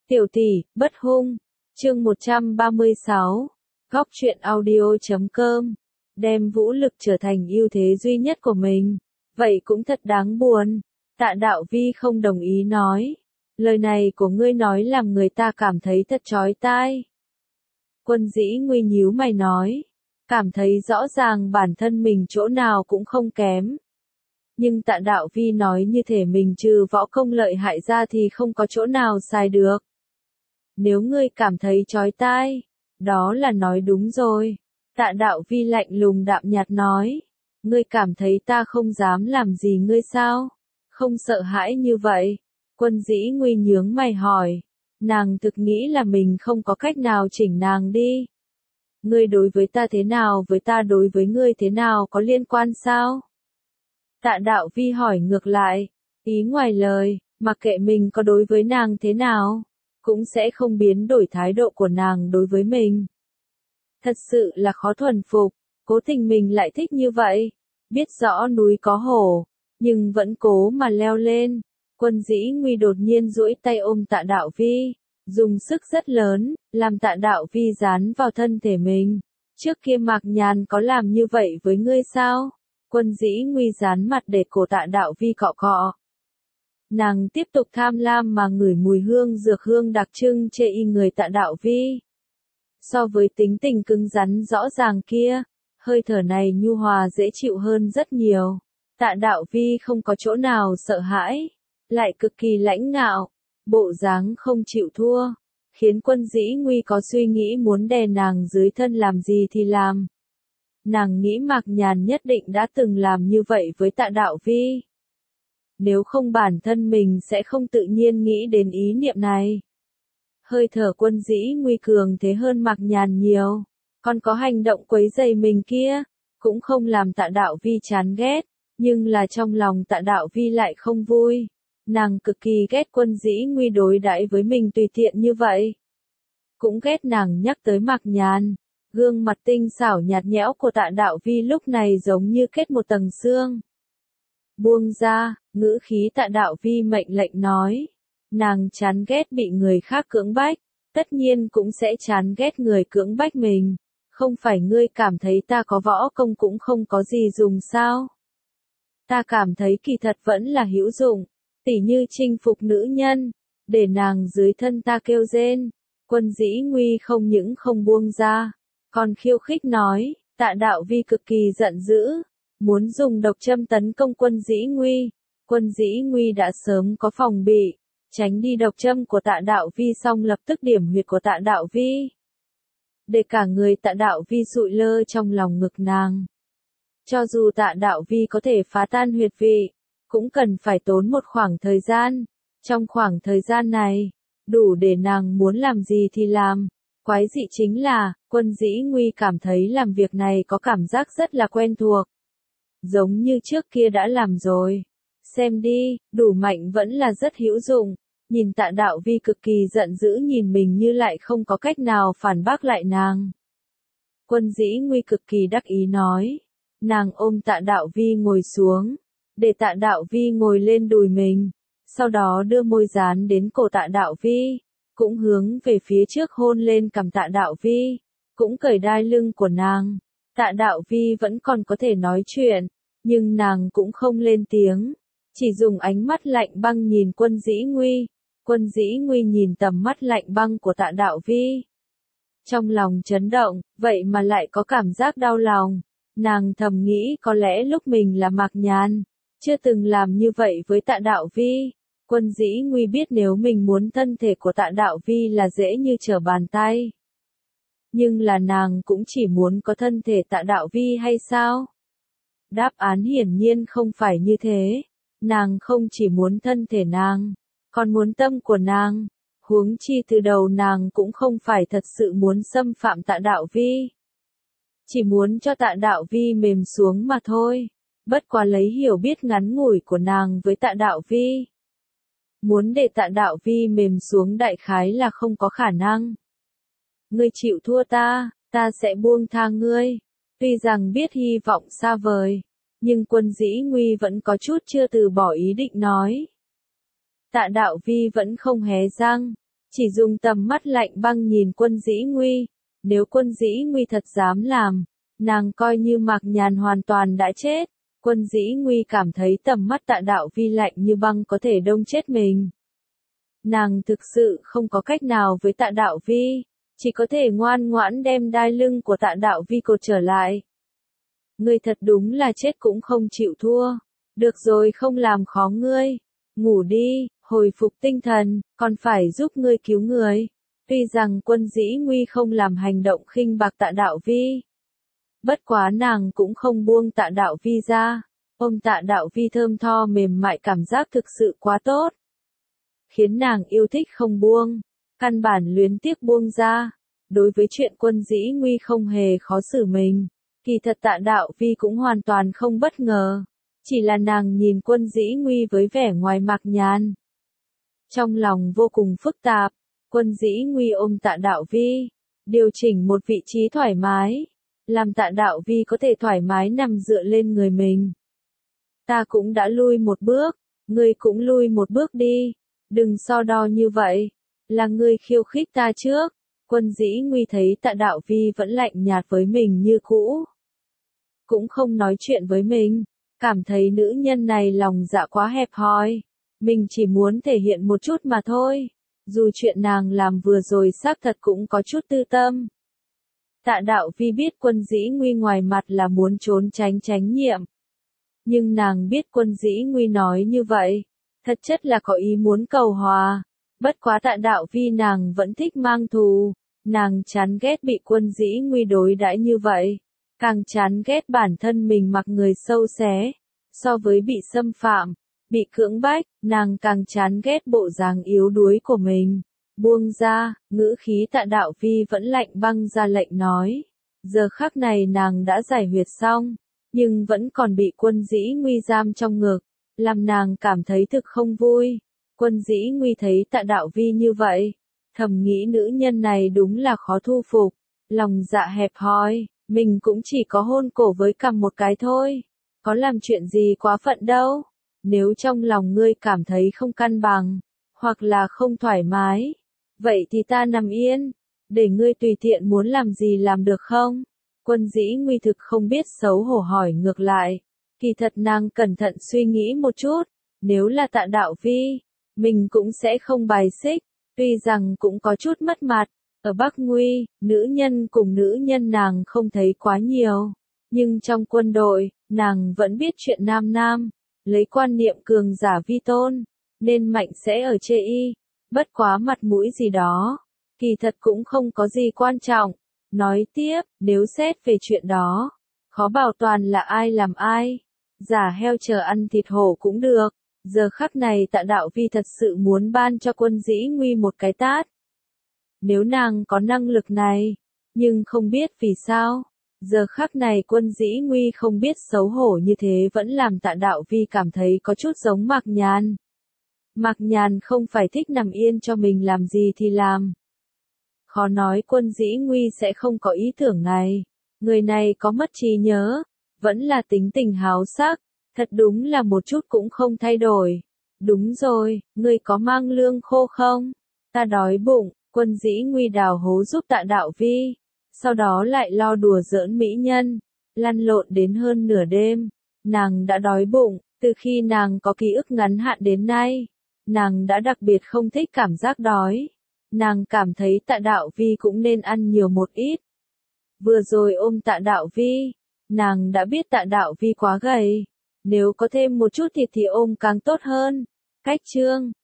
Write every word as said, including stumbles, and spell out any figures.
Tiểu tỷ, bất hung. Chương một trăm ba mươi sáu. Góc truyện audio chấm com. Đem vũ lực trở thành ưu thế duy nhất của mình. Vậy cũng thật đáng buồn. Tạ Đạo Vi không đồng ý nói. Lời này của ngươi nói làm người ta cảm thấy thật chói tai. Quân Dĩ Nguy nhíu mày nói. Cảm thấy rõ ràng bản thân mình chỗ nào cũng không kém. Nhưng Tạ Đạo Vi nói như thể mình trừ võ công lợi hại ra thì không có chỗ nào sai được. Nếu ngươi cảm thấy chói tai, đó là nói đúng rồi. Tạ Đạo Vi lạnh lùng đạm nhạt nói. Ngươi cảm thấy ta không dám làm gì ngươi sao? Không sợ hãi như vậy. Quân Dĩ Nguy nhướng mày hỏi. Nàng thực nghĩ là mình không có cách nào chỉnh nàng đi. Ngươi đối với ta thế nào với ta đối với ngươi thế nào có liên quan sao? Tạ Đạo Vi hỏi ngược lại. Ý ngoài lời, mặc kệ mình có đối với nàng thế nào, cũng sẽ không biến đổi thái độ của nàng đối với mình. Thật sự là khó thuần phục, cố tình mình lại thích như vậy. Biết rõ núi có hổ, nhưng vẫn cố mà leo lên. Quân Dĩ Nguy đột nhiên duỗi tay ôm Tạ Đạo Vi, dùng sức rất lớn, làm Tạ Đạo Vi dán vào thân thể mình. Trước kia Mạc Nhàn có làm như vậy với ngươi sao? Quân Dĩ Nguy dán mặt để cổ Tạ Đạo Vi cọ cọ. Nàng tiếp tục tham lam mà ngửi mùi hương dược hương đặc trưng chê y người Tạ Đạo Vi. So với tính tình cứng rắn rõ ràng kia, hơi thở này nhu hòa dễ chịu hơn rất nhiều. Tạ Đạo Vi không có chỗ nào sợ hãi, lại cực kỳ lãnh ngạo, bộ dáng không chịu thua, khiến Quân Dĩ Nguy có suy nghĩ muốn đè nàng dưới thân làm gì thì làm. Nàng nghĩ Mạc Nhàn nhất định đã từng làm như vậy với Tạ Đạo Vi. Nếu không bản thân mình sẽ không tự nhiên nghĩ đến ý niệm này. Hơi thở Quân Dĩ Nguy cường thế hơn Mạc Nhàn nhiều, còn có hành động quấy rầy mình kia, cũng không làm Tạ Đạo Vi chán ghét, nhưng là trong lòng Tạ Đạo Vi lại không vui. Nàng cực kỳ ghét Quân Dĩ Nguy đối đãi với mình tùy tiện như vậy. Cũng ghét nàng nhắc tới Mạc Nhàn. Gương mặt tinh xảo nhạt nhẽo của Tạ Đạo Vi lúc này giống như kết một tầng xương. Buông ra, ngữ khí Tạ Đạo Vi mệnh lệnh nói. Nàng chán ghét bị người khác cưỡng bách, tất nhiên cũng sẽ chán ghét người cưỡng bách mình. Không phải ngươi cảm thấy ta có võ công cũng không có gì dùng sao? Ta cảm thấy kỳ thật vẫn là hữu dụng, tỉ như chinh phục nữ nhân, để nàng dưới thân ta kêu rên. Quân Dĩ Nguy không những không buông ra, còn khiêu khích nói. Tạ Đạo Vi cực kỳ giận dữ, muốn dùng độc châm tấn công Quân Dĩ Nguy. Quân Dĩ Nguy đã sớm có phòng bị, tránh đi độc châm của Tạ Đạo Vi xong lập tức điểm huyệt của Tạ Đạo Vi. Để cả người Tạ Đạo Vi sụi lơ trong lòng ngực nàng. Cho dù Tạ Đạo Vi có thể phá tan huyệt vị, cũng cần phải tốn một khoảng thời gian. Trong khoảng thời gian này, đủ để nàng muốn làm gì thì làm. Quái dị chính là, Quân Dĩ Nguy cảm thấy làm việc này có cảm giác rất là quen thuộc. Giống như trước kia đã làm rồi. Xem đi, đủ mạnh vẫn là rất hữu dụng. Nhìn Tạ Đạo Vi cực kỳ giận dữ nhìn mình như lại không có cách nào phản bác lại nàng. Quân Dĩ Nguy cực kỳ đắc ý nói. Nàng ôm Tạ Đạo Vi ngồi xuống, để Tạ Đạo Vi ngồi lên đùi mình, sau đó đưa môi dán đến cổ Tạ Đạo Vi, cũng hướng về phía trước hôn lên cằm Tạ Đạo Vi, cũng cởi đai lưng của nàng. Tạ Đạo Vi vẫn còn có thể nói chuyện, nhưng nàng cũng không lên tiếng, chỉ dùng ánh mắt lạnh băng nhìn Quân Dĩ Nguy. Quân Dĩ Nguy nhìn tầm mắt lạnh băng của Tạ Đạo Vi, trong lòng chấn động, vậy mà lại có cảm giác đau lòng. Nàng thầm nghĩ có lẽ lúc mình là Mạc Nhàn, chưa từng làm như vậy với Tạ Đạo Vi. Quân Dĩ Nguy biết nếu mình muốn thân thể của Tạ Đạo Vi là dễ như trở bàn tay. Nhưng là nàng cũng chỉ muốn có thân thể Tạ Đạo Vi hay sao? Đáp án hiển nhiên không phải như thế. Nàng không chỉ muốn thân thể nàng, còn muốn tâm của nàng. Huống chi từ đầu nàng cũng không phải thật sự muốn xâm phạm Tạ Đạo Vi. Chỉ muốn cho Tạ Đạo Vi mềm xuống mà thôi. Bất quá lấy hiểu biết ngắn ngủi của nàng với Tạ Đạo Vi. Muốn để Tạ Đạo Vi mềm xuống đại khái là không có khả năng. Ngươi chịu thua ta, ta sẽ buông tha ngươi. Tuy rằng biết hy vọng xa vời, nhưng Quân Dĩ Nguy vẫn có chút chưa từ bỏ ý định nói. Tạ Đạo Vi vẫn không hé răng, chỉ dùng tầm mắt lạnh băng nhìn Quân Dĩ Nguy. Nếu Quân Dĩ Nguy thật dám làm, nàng coi như Mạc Nhàn hoàn toàn đã chết. Quân Dĩ Nguy cảm thấy tầm mắt Tạ Đạo Vi lạnh như băng có thể đông chết mình. Nàng thực sự không có cách nào với Tạ Đạo Vi, chỉ có thể ngoan ngoãn đem đai lưng của Tạ Đạo Vi cột trở lại. Ngươi thật đúng là chết cũng không chịu thua. Được rồi, không làm khó ngươi. Ngủ đi, hồi phục tinh thần, còn phải giúp ngươi cứu người. Tuy rằng Quân Dĩ Nguy không làm hành động khinh bạc Tạ Đạo Vi, bất quá nàng cũng không buông Tạ Đạo Vi ra. Ôm Tạ Đạo Vi thơm tho mềm mại cảm giác thực sự quá tốt, khiến nàng yêu thích không buông, căn bản luyến tiếc buông ra. Đối với chuyện Quân Dĩ Nguy không hề khó xử mình, kỳ thật Tạ Đạo Vi cũng hoàn toàn không bất ngờ. Chỉ là nàng nhìn Quân Dĩ Nguy với vẻ ngoài Mạc Nhàn, trong lòng vô cùng phức tạp. Quân Dĩ Nguy ôm Tạ Đạo Vi, điều chỉnh một vị trí thoải mái, làm Tạ Đạo Vi có thể thoải mái nằm dựa lên người mình. Ta cũng đã lui một bước, ngươi cũng lui một bước đi, đừng so đo như vậy, là ngươi khiêu khích ta trước. Quân Dĩ Nguy thấy Tạ Đạo Vi vẫn lạnh nhạt với mình như cũ, cũng không nói chuyện với mình, cảm thấy nữ nhân này lòng dạ quá hẹp hòi, mình chỉ muốn thể hiện một chút mà thôi. Dù chuyện nàng làm vừa rồi xác thật cũng có chút tư tâm. Tạ Đạo Vi biết Quân Dĩ Nguy ngoài mặt là muốn trốn tránh trách nhiệm, nhưng nàng biết Quân Dĩ Nguy nói như vậy, thật chất là có ý muốn cầu hòa. Bất quá Tạ Đạo Vi nàng vẫn thích mang thù, nàng chán ghét bị Quân Dĩ Nguy đối đãi như vậy, càng chán ghét bản thân mình mặc người sâu xé. So với bị xâm phạm, bị cưỡng bách, nàng càng chán ghét bộ dáng yếu đuối của mình. Buông ra, ngữ khí Tạ Đạo Vi vẫn lạnh băng ra lệnh nói. Giờ khắc này nàng đã giải huyệt xong, nhưng vẫn còn bị Quân Dĩ Nguy giam trong ngực, làm nàng cảm thấy thực không vui. Quân Dĩ Nguy thấy Tạ Đạo Vi như vậy, thầm nghĩ nữ nhân này đúng là khó thu phục, lòng dạ hẹp hòi, mình cũng chỉ có hôn cổ với cằm một cái thôi, có làm chuyện gì quá phận đâu. Nếu trong lòng ngươi cảm thấy không cân bằng, hoặc là không thoải mái, vậy thì ta nằm yên, để ngươi tùy tiện muốn làm gì làm được không? Quân Dĩ Nguy thực không biết xấu hổ hỏi ngược lại, kỳ thật nàng cẩn thận suy nghĩ một chút, nếu là Tạ Đạo Vi, mình cũng sẽ không bài xích, tuy rằng cũng có chút mất mặt. Ở Bắc Nguy, nữ nhân cùng nữ nhân nàng không thấy quá nhiều, nhưng trong quân đội, nàng vẫn biết chuyện nam nam, lấy quan niệm cường giả vi tôn, nên mạnh sẽ ở chê y, bất quá mặt mũi gì đó, kỳ thật cũng không có gì quan trọng. Nói tiếp, nếu xét về chuyện đó, khó bảo toàn là ai làm ai, giả heo chờ ăn thịt hổ cũng được. Giờ khắc này Tạ Đạo Vi thật sự muốn ban cho Quân Dĩ Nguy một cái tát. Nếu nàng có năng lực này, nhưng không biết vì sao, giờ khắc này Quân Dĩ Nguy không biết xấu hổ như thế vẫn làm Tạ Đạo Vi cảm thấy có chút giống Mạc Nhàn. Mạc Nhàn không phải thích nằm yên cho mình làm gì thì làm. Khó nói Quân Dĩ Nguy sẽ không có ý tưởng này. Người này có mất trí nhớ, vẫn là tính tình háo sắc, thật đúng là một chút cũng không thay đổi. Đúng rồi, ngươi có mang lương khô không? Ta đói bụng. Quân Dĩ Nguy đào hố giúp Tạ Đạo Vi, sau đó lại lo đùa giỡn mỹ nhân, lăn lộn đến hơn nửa đêm. Nàng đã đói bụng, từ khi nàng có ký ức ngắn hạn đến nay, nàng đã đặc biệt không thích cảm giác đói. Nàng cảm thấy Tạ Đạo Vi cũng nên ăn nhiều một ít. Vừa rồi ôm Tạ Đạo Vi, nàng đã biết Tạ Đạo Vi quá gầy, nếu có thêm một chút thịt thì ôm càng tốt hơn. Cách chương